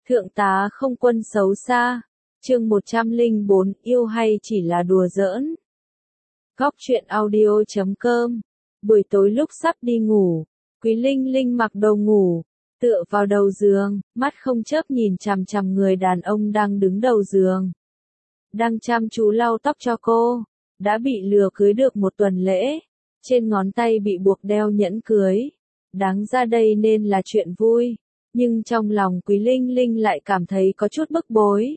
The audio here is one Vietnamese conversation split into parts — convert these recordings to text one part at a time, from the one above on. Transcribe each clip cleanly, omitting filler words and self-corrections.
Thượng tá không quân xấu xa. Chương 104, yêu hay chỉ là đùa giỡn. Góc truyện audio.com. Buổi tối lúc sắp đi ngủ, Quý Linh Linh mặc đồ ngủ, tựa vào đầu giường, mắt không chớp nhìn chằm chằm người đàn ông đang đứng đầu giường. Đang chăm chú lau tóc cho cô, đã bị lừa cưới được một tuần lễ, trên ngón tay bị buộc đeo nhẫn cưới. Đáng ra đây nên là chuyện vui, nhưng trong lòng Quý Linh Linh lại cảm thấy có chút bức bối.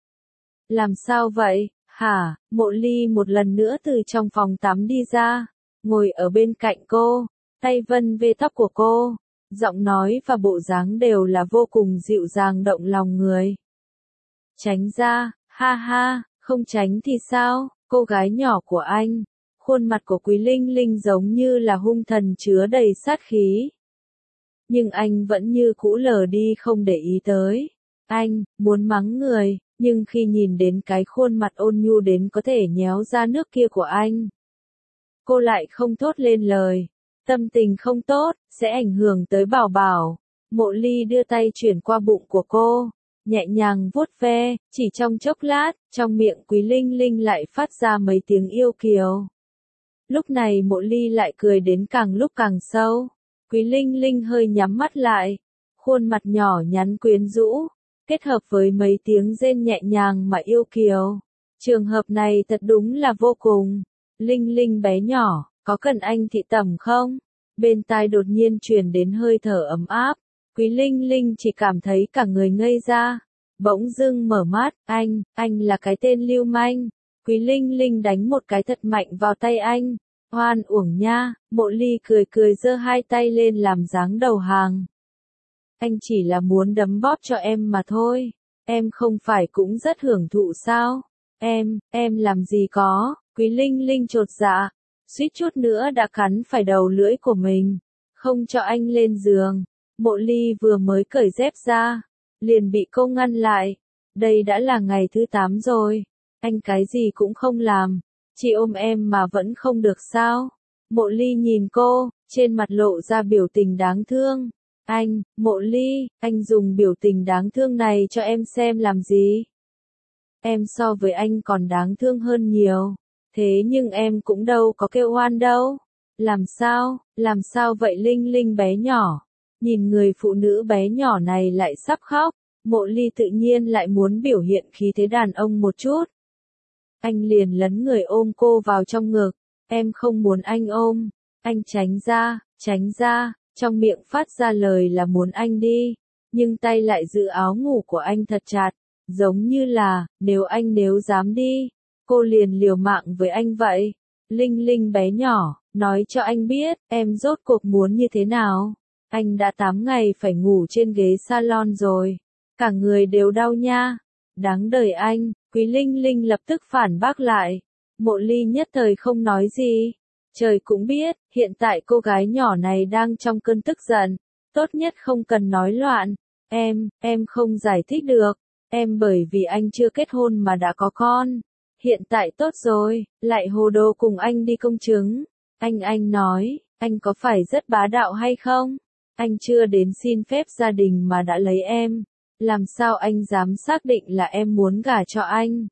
Làm sao vậy, hả? Mộ Ly một lần nữa từ trong phòng tắm đi ra, ngồi ở bên cạnh cô, tay vân về tóc của cô, giọng nói và bộ dáng đều là vô cùng dịu dàng động lòng người. Tránh ra, ha ha, không tránh thì sao, cô gái nhỏ của anh. Khuôn mặt của Quý Linh Linh giống như là hung thần chứa đầy sát khí. Nhưng anh vẫn như cũ lờ đi không để ý tới. Anh muốn mắng người, nhưng khi nhìn đến cái khuôn mặt ôn nhu đến có thể nhéo ra nước kia của anh, cô lại không thốt lên lời. Tâm tình không tốt, sẽ ảnh hưởng tới Bảo Bảo. Mộ Ly đưa tay chuyển qua bụng của cô, nhẹ nhàng vuốt ve, chỉ trong chốc lát, trong miệng Quý Linh Linh lại phát ra mấy tiếng yêu kiều. Lúc này Mộ Ly lại cười đến càng lúc càng sâu. Quý Linh Linh hơi nhắm mắt lại, khuôn mặt nhỏ nhắn quyến rũ, kết hợp với mấy tiếng rên nhẹ nhàng mà yêu kiều. Trường hợp này thật đúng là vô cùng. Linh Linh bé nhỏ, có cần anh thị tẩm không? Bên tai đột nhiên truyền đến hơi thở ấm áp. Quý Linh Linh chỉ cảm thấy cả người ngây ra. Bỗng dưng mở mắt, anh là cái tên lưu manh. Quý Linh Linh đánh một cái thật mạnh vào tay anh. Hoan uổng nha, Mộ Ly cười cười giơ hai tay lên làm dáng đầu hàng. Anh chỉ là muốn đấm bóp cho em mà thôi. Em không phải cũng rất hưởng thụ sao? Em làm gì có? Quý Linh Linh chột dạ, suýt chút nữa đã cắn phải đầu lưỡi của mình. Không cho anh lên giường. Mộ Ly vừa mới cởi dép ra, liền bị cô ngăn lại. Đây đã là ngày thứ 8 rồi. Anh cái gì cũng không làm. Chỉ ôm em mà vẫn không được sao? Mộ Ly nhìn cô, trên mặt lộ ra biểu tình đáng thương. Mộ Ly, anh dùng biểu tình đáng thương này cho em xem làm gì? Em so với anh còn đáng thương hơn nhiều. Thế nhưng em cũng đâu có kêu oan đâu. Làm sao vậy Linh Linh bé nhỏ? Nhìn người phụ nữ bé nhỏ này lại sắp khóc. Mộ Ly tự nhiên lại muốn biểu hiện khí thế đàn ông một chút. Anh liền lấn người ôm cô vào trong ngực. Em không muốn anh ôm. Anh tránh ra, trong miệng phát ra lời là muốn anh đi. Nhưng tay lại giữ áo ngủ của anh thật chặt. Giống như là, nếu dám đi, cô liền liều mạng với anh vậy. Linh Linh bé nhỏ, nói cho anh biết, em rốt cuộc muốn như thế nào. Anh đã 8 ngày phải ngủ trên ghế salon rồi. Cả người đều đau nha. Đáng đời anh. Quý Linh Linh lập tức phản bác lại. Mộ Ly nhất thời không nói gì. Trời cũng biết, hiện tại cô gái nhỏ này đang trong cơn tức giận. Tốt nhất không cần nói loạn. Em không giải thích được. Em bởi vì anh chưa kết hôn mà đã có con. Hiện tại tốt rồi, lại hồ đồ cùng anh đi công chứng. Anh nói, anh có phải rất bá đạo hay không? Anh chưa đến xin phép gia đình mà đã lấy em. Làm sao anh dám xác định là em muốn gả cho anh?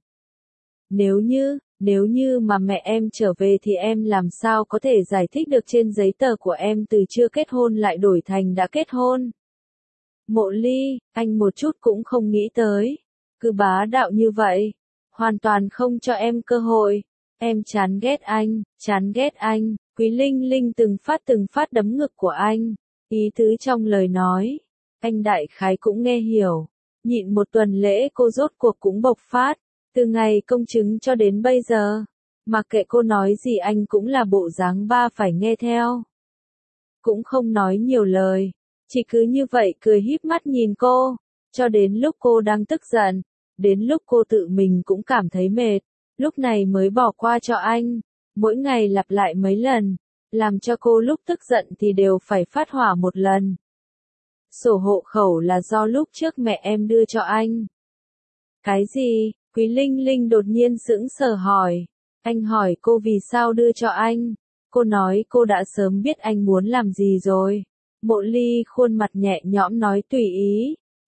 Nếu như mà mẹ em trở về thì em làm sao có thể giải thích được trên giấy tờ của em từ chưa kết hôn lại đổi thành đã kết hôn? Mộ Ly, anh một chút cũng không nghĩ tới. Cứ bá đạo như vậy. Hoàn toàn không cho em cơ hội. Em chán ghét anh. Quý Linh Linh từng phát đấm ngực của anh. Ý tứ trong lời nói, anh đại khái cũng nghe hiểu. Nhịn một tuần lễ cô rốt cuộc cũng bộc phát. Từ ngày công chứng cho đến bây giờ. Mặc kệ cô nói gì anh cũng là bộ dáng ba phải nghe theo. Cũng không nói nhiều lời. Chỉ cứ như vậy cười híp mắt nhìn cô. Cho đến lúc cô đang tức giận. Đến lúc cô tự mình cũng cảm thấy mệt. Lúc này mới bỏ qua cho anh. Mỗi ngày lặp lại mấy lần. Làm cho cô lúc tức giận thì đều phải phát hỏa một lần. Sổ hộ khẩu là do lúc trước mẹ em đưa cho anh. Cái gì? Quý Linh Linh đột nhiên sững sờ hỏi. Anh hỏi cô vì sao đưa cho anh. Cô nói cô đã sớm biết anh muốn làm gì rồi. Mộ Ly khuôn mặt nhẹ nhõm nói tùy ý.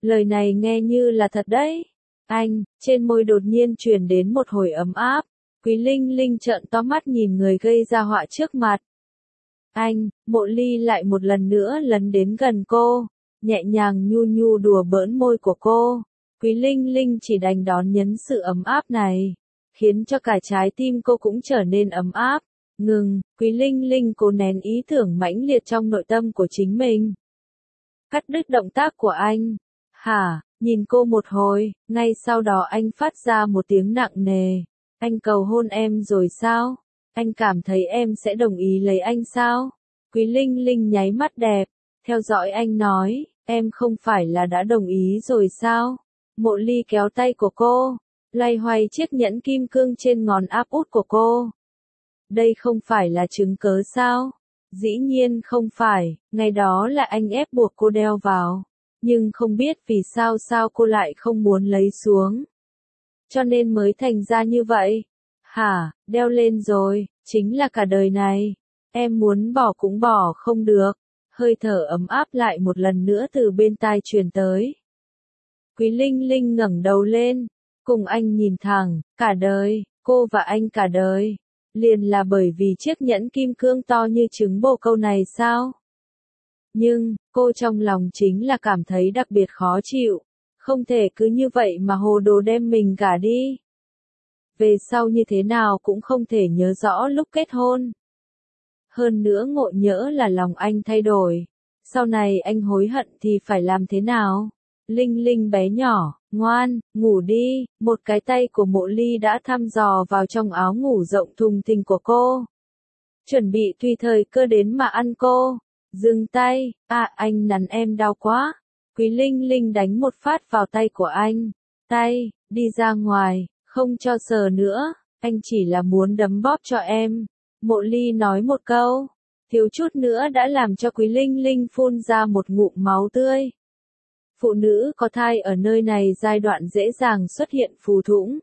Lời này nghe như là thật đấy. Anh, trên môi đột nhiên truyền đến một hồi ấm áp. Quý Linh Linh trợn to mắt nhìn người gây ra họa trước mặt. Anh, Mộ Ly lại một lần nữa lấn đến gần cô, nhẹ nhàng nhu nhu đùa bỡn môi của cô. Quý Linh Linh chỉ đành đón nhấn sự ấm áp này, khiến cho cả trái tim cô cũng trở nên ấm áp. Ngừng, Quý Linh Linh cố nén ý tưởng mãnh liệt trong nội tâm của chính mình. Cắt đứt động tác của anh. Hả, nhìn cô một hồi, ngay sau đó anh phát ra một tiếng nặng nề. Anh cầu hôn em rồi sao? Anh cảm thấy em sẽ đồng ý lấy anh sao? Quý Linh Linh nháy mắt đẹp, theo dõi anh nói, em không phải là đã đồng ý rồi sao? Mộ Ly kéo tay của cô, loay hoay chiếc nhẫn kim cương trên ngón áp út của cô. Đây không phải là chứng cớ sao? Dĩ nhiên không phải, ngày đó là anh ép buộc cô đeo vào, nhưng không biết vì sao cô lại không muốn lấy xuống. Cho nên mới thành ra như vậy. Hả, đeo lên rồi, chính là cả đời này. Em muốn bỏ cũng bỏ không được. Hơi thở ấm áp lại một lần nữa từ bên tai truyền tới. Quý Linh Linh ngẩng đầu lên, cùng anh nhìn thẳng, cả đời, cô và anh cả đời. Liền là bởi vì chiếc nhẫn kim cương to như trứng bồ câu này sao? Nhưng, cô trong lòng chính là cảm thấy đặc biệt khó chịu. Không thể cứ như vậy mà hồ đồ đem mình gả đi. Về sau như thế nào cũng không thể nhớ rõ lúc kết hôn. Hơn nữa ngộ nhỡ là lòng anh thay đổi. Sau này anh hối hận thì phải làm thế nào? Linh Linh bé nhỏ, ngoan, ngủ đi. Một cái tay của Mộ Ly đã thăm dò vào trong áo ngủ rộng thùng thình của cô. Chuẩn bị tùy thời cơ đến mà ăn cô. Dừng tay, anh nắn em đau quá. Quý Linh Linh đánh một phát vào tay của anh. Tay, đi ra ngoài, không cho sờ nữa, anh chỉ là muốn đấm bóp cho em. Mộ Ly nói một câu, thiếu chút nữa đã làm cho Quý Linh Linh phun ra một ngụm máu tươi. Phụ nữ có thai ở nơi này giai đoạn dễ dàng xuất hiện phù thủng.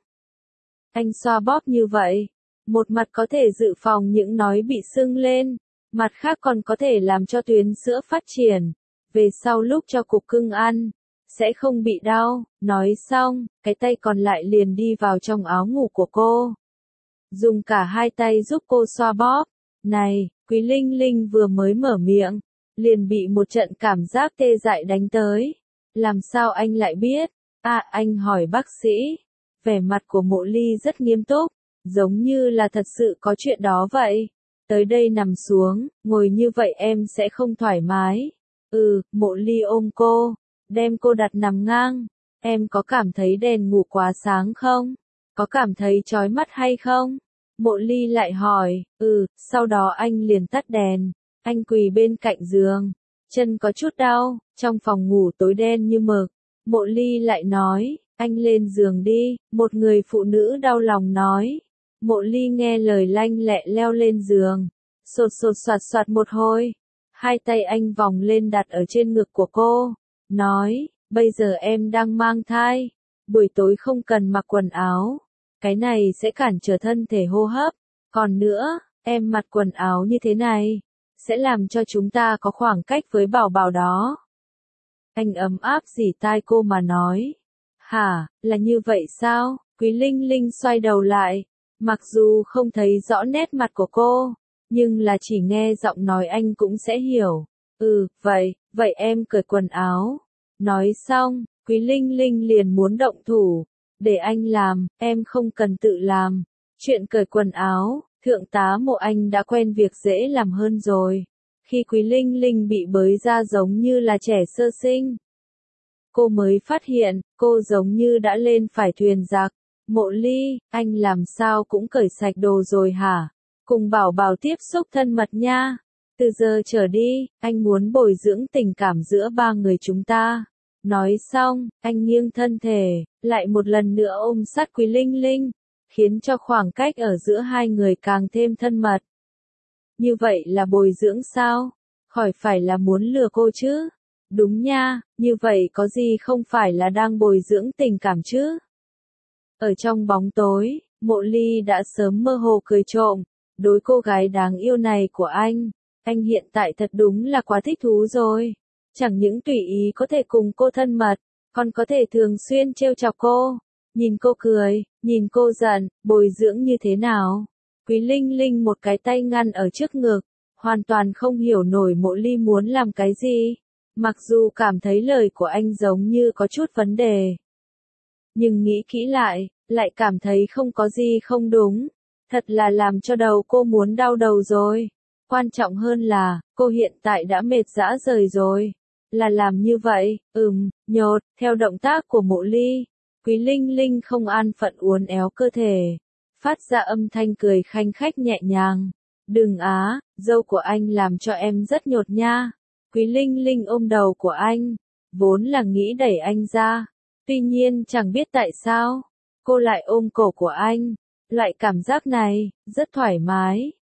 Anh xoa bóp như vậy, một mặt có thể dự phòng những nói bị sưng lên, mặt khác còn có thể làm cho tuyến sữa phát triển. Về sau lúc cho cục cưng ăn, sẽ không bị đau. Nói xong, cái tay còn lại liền đi vào trong áo ngủ của cô. Dùng cả hai tay giúp cô xoa bóp. Này, Quý Linh Linh vừa mới mở miệng, liền bị một trận cảm giác tê dại đánh tới. Làm sao anh lại biết? Anh hỏi bác sĩ. Vẻ mặt của Mộ Ly rất nghiêm túc, giống như là thật sự có chuyện đó vậy. Tới đây nằm xuống, ngồi như vậy em sẽ không thoải mái. Mộ Ly ôm cô, đem cô đặt nằm ngang. Em có cảm thấy đèn ngủ quá sáng không? Có cảm thấy chói mắt hay không? Mộ Ly lại hỏi, sau đó anh liền tắt đèn. Anh quỳ bên cạnh giường, chân có chút đau, trong phòng ngủ tối đen như mực. Mộ Ly lại nói, anh lên giường đi, một người phụ nữ đau lòng nói. Mộ Ly nghe lời lanh lẹ leo lên giường, sột sột soạt soạt một hồi. Hai tay anh vòng lên đặt ở trên ngực của cô, nói, bây giờ em đang mang thai, buổi tối không cần mặc quần áo, cái này sẽ cản trở thân thể hô hấp, còn nữa, em mặc quần áo như thế này, sẽ làm cho chúng ta có khoảng cách với bảo bảo đó. Anh ấm áp dỉ tai cô mà nói, hả, là như vậy sao? Quý Linh Linh xoay đầu lại, mặc dù không thấy rõ nét mặt của cô, nhưng là chỉ nghe giọng nói anh cũng sẽ hiểu. Vậy em cởi quần áo. Nói xong, Quý Linh Linh liền muốn động thủ. Để anh làm, em không cần tự làm. Chuyện cởi quần áo, thượng tá Mộ Anh đã quen việc dễ làm hơn rồi. Khi Quý Linh Linh bị bới ra giống như là trẻ sơ sinh, cô mới phát hiện, cô giống như đã lên phải thuyền giặc. Mộ Ly, anh làm sao cũng cởi sạch đồ rồi hả? Cùng bảo bảo tiếp xúc thân mật nha. Từ giờ trở đi, anh muốn bồi dưỡng tình cảm giữa ba người chúng ta. Nói xong, anh nghiêng thân thể, lại một lần nữa ôm sát Quý Linh Linh, khiến cho khoảng cách ở giữa hai người càng thêm thân mật. Như vậy là bồi dưỡng sao? Khỏi phải là muốn lừa cô chứ? Đúng nha, như vậy có gì không phải là đang bồi dưỡng tình cảm chứ? Ở trong bóng tối, Mộ Ly đã sớm mơ hồ cười trộm, đối cô gái đáng yêu này của anh hiện tại thật đúng là quá thích thú rồi. Chẳng những tùy ý có thể cùng cô thân mật, Con có thể thường xuyên trêu chọc cô, nhìn cô cười, nhìn cô giận, bồi dưỡng như thế nào. Quý Linh Linh một cái tay ngăn ở trước ngực, hoàn toàn không hiểu nổi Mộ Ly muốn làm cái gì. Mặc dù cảm thấy lời của anh giống như có chút vấn đề. Nhưng nghĩ kỹ lại cảm thấy không có gì không đúng. Thật là làm cho đầu cô muốn đau đầu rồi. Quan trọng hơn là, cô hiện tại đã mệt rã rời rồi. Là làm như vậy, nhột, theo động tác của Mộ Ly. Quý Linh Linh không an phận uốn éo cơ thể. Phát ra âm thanh cười khanh khách nhẹ nhàng. Đừng á, dâu của anh làm cho em rất nhột nha. Quý Linh Linh ôm đầu của anh. Vốn là nghĩ đẩy anh ra. Tuy nhiên chẳng biết tại sao. Cô lại ôm cổ của anh. Loại cảm giác này, rất thoải mái.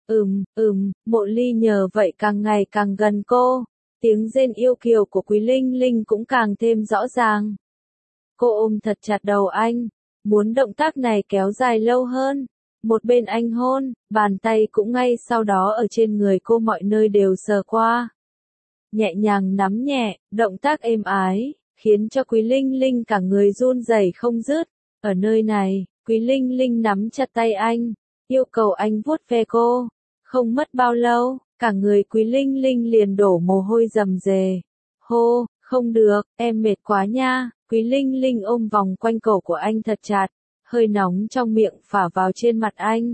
Mộ Ly nhờ vậy càng ngày càng gần cô. Tiếng rên yêu kiều của Quý Linh Linh cũng càng thêm rõ ràng. Cô ôm thật chặt đầu anh, muốn động tác này kéo dài lâu hơn. Một bên anh hôn, bàn tay cũng ngay sau đó ở trên người cô mọi nơi đều sờ qua. Nhẹ nhàng nắm nhẹ, động tác êm ái, khiến cho Quý Linh Linh cả người run rẩy không dứt. Ở nơi này, Quý Linh Linh nắm chặt tay anh, yêu cầu anh vuốt ve cô. Không mất bao lâu, cả người Quý Linh Linh liền đổ mồ hôi rầm rề. Hô, không được, em mệt quá nha. Quý Linh Linh ôm vòng quanh cổ của anh thật chặt, hơi nóng trong miệng phả vào trên mặt anh.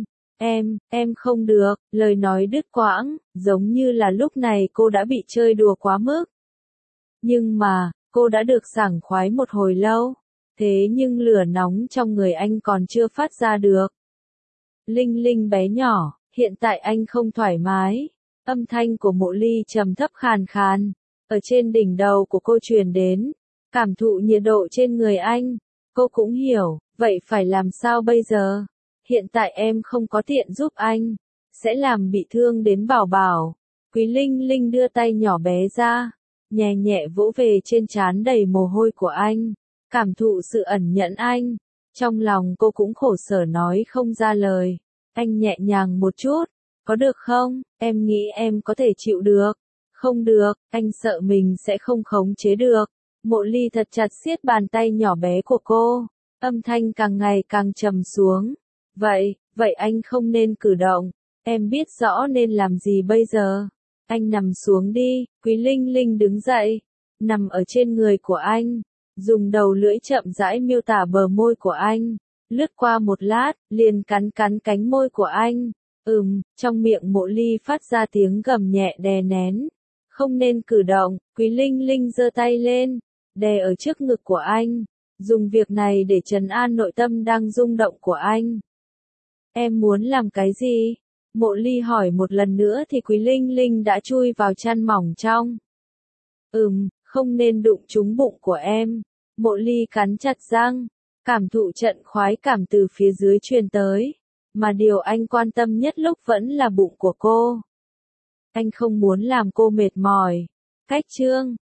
Em không được, lời nói đứt quãng, giống như là lúc này cô đã bị chơi đùa quá mức. Nhưng mà, cô đã được sảng khoái một hồi lâu, thế nhưng lửa nóng trong người anh còn chưa phát ra được. Linh Linh bé nhỏ, hiện tại anh không thoải mái. Âm thanh của Mộ Ly trầm thấp khàn khàn, ở trên đỉnh đầu của cô truyền đến. Cảm thụ nhiệt độ trên người anh, cô cũng hiểu, vậy phải làm sao bây giờ? Hiện tại em không có tiện giúp anh, sẽ làm bị thương đến Bảo Bảo. Quý Linh Linh đưa tay nhỏ bé ra, nhẹ nhẹ vỗ về trên trán đầy mồ hôi của anh, cảm thụ sự ẩn nhẫn anh. Trong lòng cô cũng khổ sở nói không ra lời. Anh nhẹ nhàng một chút, có được không? Em nghĩ em có thể chịu được. Không được, anh sợ mình sẽ không khống chế được. Mộ Ly thật chặt siết bàn tay nhỏ bé của cô, âm thanh càng ngày càng trầm xuống. Vậy anh không nên cử động, em biết rõ nên làm gì bây giờ. Anh nằm xuống đi. Quý Linh Linh đứng dậy, nằm ở trên người của anh, dùng đầu lưỡi chậm rãi miêu tả bờ môi của anh, lướt qua một lát, liền cắn cánh môi của anh. Trong miệng Mộ Ly phát ra tiếng gầm nhẹ đè nén. Không nên cử động. Quý Linh Linh giơ tay lên, đè ở trước ngực của anh, dùng việc này để trấn an nội tâm đang rung động của anh. Em muốn làm cái gì? Mộ Ly hỏi một lần nữa thì Quý Linh Linh đã chui vào chăn mỏng trong. Không nên đụng trúng bụng của em. Mộ Ly cắn chặt răng, cảm thụ trận khoái cảm từ phía dưới truyền tới, mà điều anh quan tâm nhất lúc vẫn là bụng của cô. Anh không muốn làm cô mệt mỏi. Cách chương